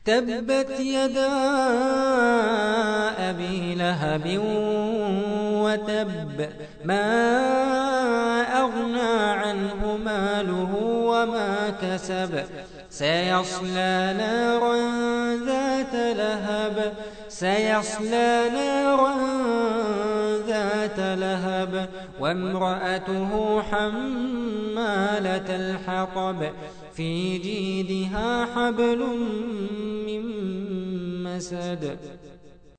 تبت يدا أبي لهب وتب ما أغنى عنه ماله وما كسب سيصلى نارا ذات لهب وامرأته حمالة الحطب في جيدها حبل من مسد